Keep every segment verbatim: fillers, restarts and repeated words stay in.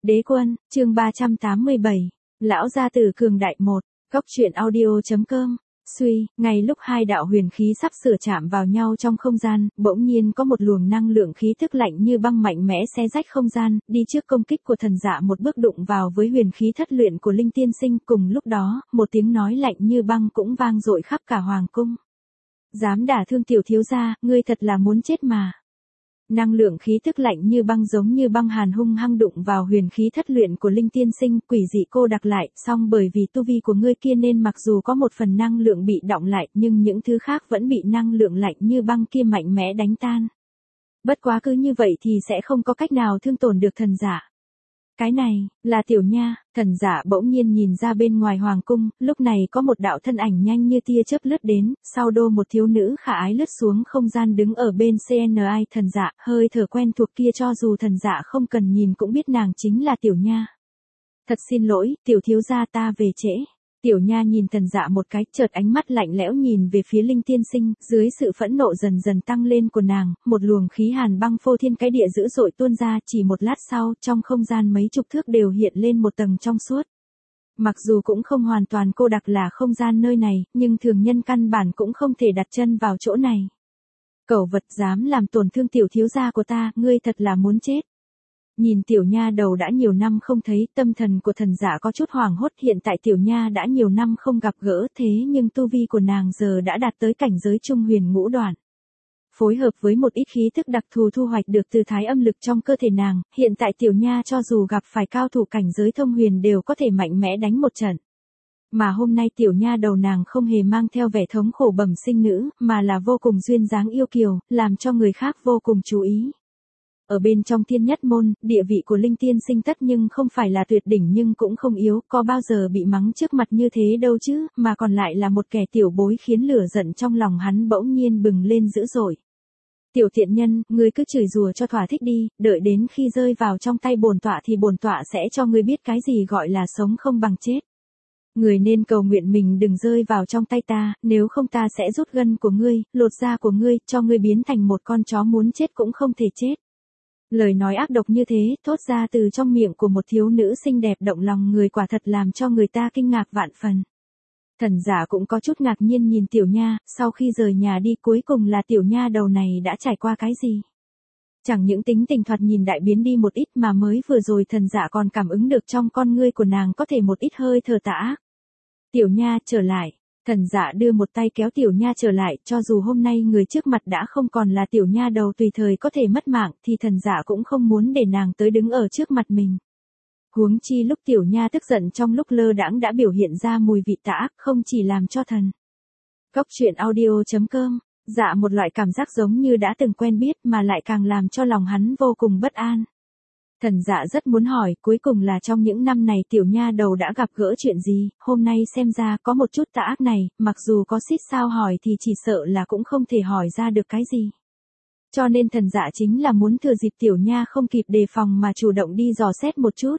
Đế quân, chương ba trăm tám mươi bảy. Lão gia tử cường đại một. Cốc truyện audio.com. Suy, ngay lúc hai đạo huyền khí sắp sửa chạm vào nhau trong không gian, bỗng nhiên có một luồng năng lượng khí tức lạnh như băng mạnh mẽ xé rách không gian, đi trước công kích của thần dạ một bước đụng vào với huyền khí thất luyện của Linh Tiên Sinh. Cùng lúc đó, một tiếng nói lạnh như băng cũng vang dội khắp cả hoàng cung. Dám đả thương tiểu thiếu gia, ngươi thật là muốn chết mà. Năng lượng khí tức lạnh như băng giống như băng hàn hung hăng đụng vào huyền khí thất luyện của Linh Tiên Sinh, quỷ dị cô đặc lại, song bởi vì tu vi của ngươi kia nên mặc dù có một phần năng lượng bị đọng lại, nhưng những thứ khác vẫn bị năng lượng lạnh như băng kia mạnh mẽ đánh tan. Bất quá cứ như vậy thì sẽ không có cách nào thương tổn được thần giả. Cái này, là tiểu nha. Thần giả bỗng nhiên nhìn ra bên ngoài hoàng cung, lúc này có một đạo thân ảnh nhanh như tia chớp lướt đến, sau đô một thiếu nữ khả ái lướt xuống không gian đứng ở bên xê en i. Thần giả, hơi thở quen thuộc kia cho dù thần giả không cần nhìn cũng biết nàng chính là tiểu nha. Thật xin lỗi, tiểu thiếu gia ta về trễ. Tiểu nha nhìn thần dạ một cái, chợt ánh mắt lạnh lẽo nhìn về phía Linh Tiên Sinh, dưới sự phẫn nộ dần dần tăng lên của nàng, một luồng khí hàn băng phô thiên cái địa dữ dội tuôn ra, chỉ một lát sau, trong không gian mấy chục thước đều hiện lên một tầng trong suốt. Mặc dù cũng không hoàn toàn cô đặc là không gian nơi này, nhưng thường nhân căn bản cũng không thể đặt chân vào chỗ này. Cẩu vật dám làm tổn thương tiểu thiếu gia của ta, ngươi thật là muốn chết. Nhìn tiểu nha đầu đã nhiều năm không thấy, tâm thần của thần giả có chút hoảng hốt. Hiện tại tiểu nha đã nhiều năm không gặp gỡ, thế nhưng tu vi của nàng giờ đã đạt tới cảnh giới trung huyền ngũ đoạn. Phối hợp với một ít khí thức đặc thù thu hoạch được từ thái âm lực trong cơ thể nàng, hiện tại tiểu nha cho dù gặp phải cao thủ cảnh giới thông huyền đều có thể mạnh mẽ đánh một trận. Mà hôm nay tiểu nha đầu nàng không hề mang theo vẻ thống khổ bẩm sinh nữ, mà là vô cùng duyên dáng yêu kiều, làm cho người khác vô cùng chú ý. Ở bên trong thiên nhất môn, địa vị của Linh Tiên Sinh tất nhưng không phải là tuyệt đỉnh nhưng cũng không yếu, có bao giờ bị mắng trước mặt như thế đâu chứ, mà còn lại là một kẻ tiểu bối khiến lửa giận trong lòng hắn bỗng nhiên bừng lên dữ dội. Tiểu thiện nhân, ngươi cứ chửi rủa cho thỏa thích đi, đợi đến khi rơi vào trong tay bổn tọa thì bổn tọa sẽ cho ngươi biết cái gì gọi là sống không bằng chết. Người nên cầu nguyện mình đừng rơi vào trong tay ta, nếu không ta sẽ rút gân của ngươi, lột da của ngươi, cho ngươi biến thành một con chó muốn chết cũng không thể chết. Lời nói ác độc như thế, thốt ra từ trong miệng của một thiếu nữ xinh đẹp động lòng người, quả thật làm cho người ta kinh ngạc vạn phần. Thần giả cũng có chút ngạc nhiên nhìn tiểu nha, sau khi rời nhà đi cuối cùng là tiểu nha đầu này đã trải qua cái gì? Chẳng những tính tình thoạt nhìn đại biến đi một ít mà mới vừa rồi thần giả còn cảm ứng được trong con ngươi của nàng có thể một ít hơi thở tà ác. Tiểu nha trở lại. Thần dạ đưa một tay kéo tiểu nha trở lại, cho dù hôm nay người trước mặt đã không còn là tiểu nha đầu tùy thời có thể mất mạng, thì thần dạ cũng không muốn để nàng tới đứng ở trước mặt mình. Huống chi lúc tiểu nha tức giận trong lúc lơ đãng đã biểu hiện ra mùi vị tà ác, không chỉ làm cho thần. Cốc truyện audio.com, dạ một loại cảm giác giống như đã từng quen biết mà lại càng làm cho lòng hắn vô cùng bất an. Thần dạ rất muốn hỏi, cuối cùng là trong những năm này tiểu nha đầu đã gặp gỡ chuyện gì, hôm nay xem ra có một chút tà ác này, mặc dù có xít sao hỏi thì chỉ sợ là cũng không thể hỏi ra được cái gì. Cho nên thần dạ chính là muốn thừa dịp tiểu nha không kịp đề phòng mà chủ động đi dò xét một chút.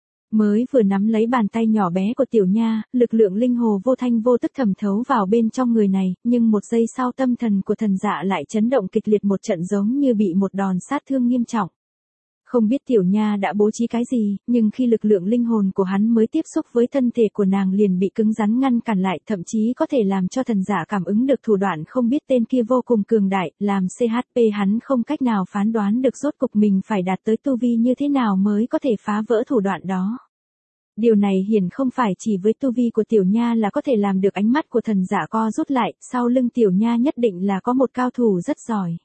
Mới vừa nắm lấy bàn tay nhỏ bé của tiểu nha, lực lượng linh hồ vô thanh vô tức thẩm thấu vào bên trong người này, nhưng một giây sau tâm thần của thần dạ lại chấn động kịch liệt một trận giống như bị một đòn sát thương nghiêm trọng. Không biết tiểu nha đã bố trí cái gì, nhưng khi lực lượng linh hồn của hắn mới tiếp xúc với thân thể của nàng liền bị cứng rắn ngăn cản lại, thậm chí có thể làm cho thần giả cảm ứng được thủ đoạn không biết tên kia vô cùng cường đại, làm xê hát pê hắn không cách nào phán đoán được rốt cục mình phải đạt tới tu vi như thế nào mới có thể phá vỡ thủ đoạn đó. Điều này hiển không phải chỉ với tu vi của tiểu nha là có thể làm được. Ánh mắt của thần giả co rút lại, sau lưng tiểu nha nhất định là có một cao thủ rất giỏi.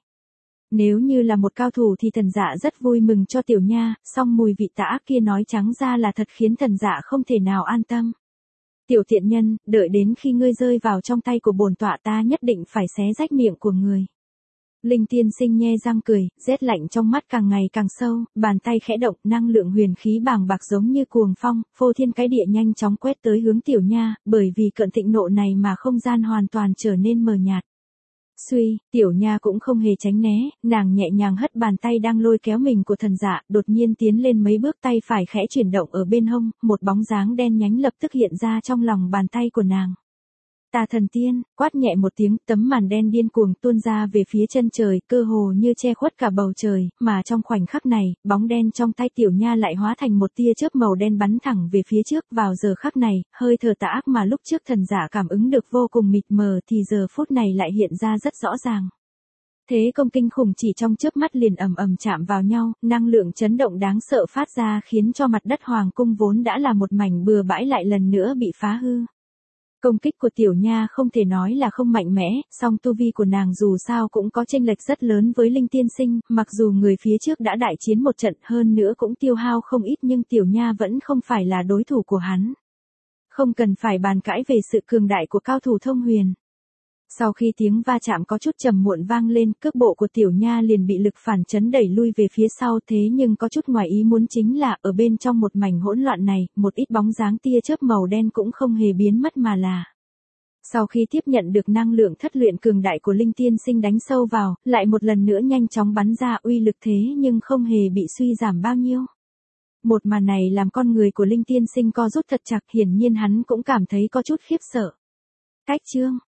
Nếu như là một cao thủ thì thần dạ rất vui mừng cho tiểu nha, song mùi vị tà ác kia nói trắng ra là thật khiến thần dạ không thể nào an tâm. Tiểu thiện nhân, đợi đến khi ngươi rơi vào trong tay của bổn tọa ta nhất định phải xé rách miệng của người. Linh Tiên Sinh nhe răng cười, rét lạnh trong mắt càng ngày càng sâu, bàn tay khẽ động, năng lượng huyền khí bàng bạc giống như cuồng phong, phô thiên cái địa nhanh chóng quét tới hướng tiểu nha, bởi vì cơn thịnh nộ này mà không gian hoàn toàn trở nên mờ nhạt. Suy, tiểu nha cũng không hề tránh né, nàng nhẹ nhàng hất bàn tay đang lôi kéo mình của thần dạ, đột nhiên tiến lên mấy bước, tay phải khẽ chuyển động ở bên hông, một bóng dáng đen nhánh lập tức hiện ra trong lòng bàn tay của nàng. Tà thần tiên, quát nhẹ một tiếng, tấm màn đen điên cuồng tuôn ra về phía chân trời, cơ hồ như che khuất cả bầu trời, mà trong khoảnh khắc này, bóng đen trong tay Tiểu Nha lại hóa thành một tia chớp màu đen bắn thẳng về phía trước. Vào giờ khắc này, hơi thở tà ác mà lúc trước thần giả cảm ứng được vô cùng mịt mờ thì giờ phút này lại hiện ra rất rõ ràng. Thế công kinh khủng chỉ trong chớp mắt liền ầm ầm chạm vào nhau, năng lượng chấn động đáng sợ phát ra khiến cho mặt đất hoàng cung vốn đã là một mảnh bừa bãi lại lần nữa bị phá hư. Công kích của Tiểu Nha không thể nói là không mạnh mẽ, song tu vi của nàng dù sao cũng có chênh lệch rất lớn với Linh Tiên Sinh, mặc dù người phía trước đã đại chiến một trận hơn nữa cũng tiêu hao không ít nhưng Tiểu Nha vẫn không phải là đối thủ của hắn. Không cần phải bàn cãi về sự cường đại của cao thủ thông huyền. Sau khi tiếng va chạm có chút trầm muộn vang lên, cước bộ của Tiểu Nha liền bị lực phản chấn đẩy lui về phía sau, thế nhưng có chút ngoài ý muốn chính là ở bên trong một mảnh hỗn loạn này, một ít bóng dáng tia chớp màu đen cũng không hề biến mất mà là. Sau khi tiếp nhận được năng lượng thất luyện cường đại của Linh Tiên Sinh đánh sâu vào, lại một lần nữa nhanh chóng bắn ra uy lực thế nhưng không hề bị suy giảm bao nhiêu. Một màn này làm con người của Linh Tiên Sinh co rút thật chặt, hiển nhiên hắn cũng cảm thấy có chút khiếp sợ. Cách chương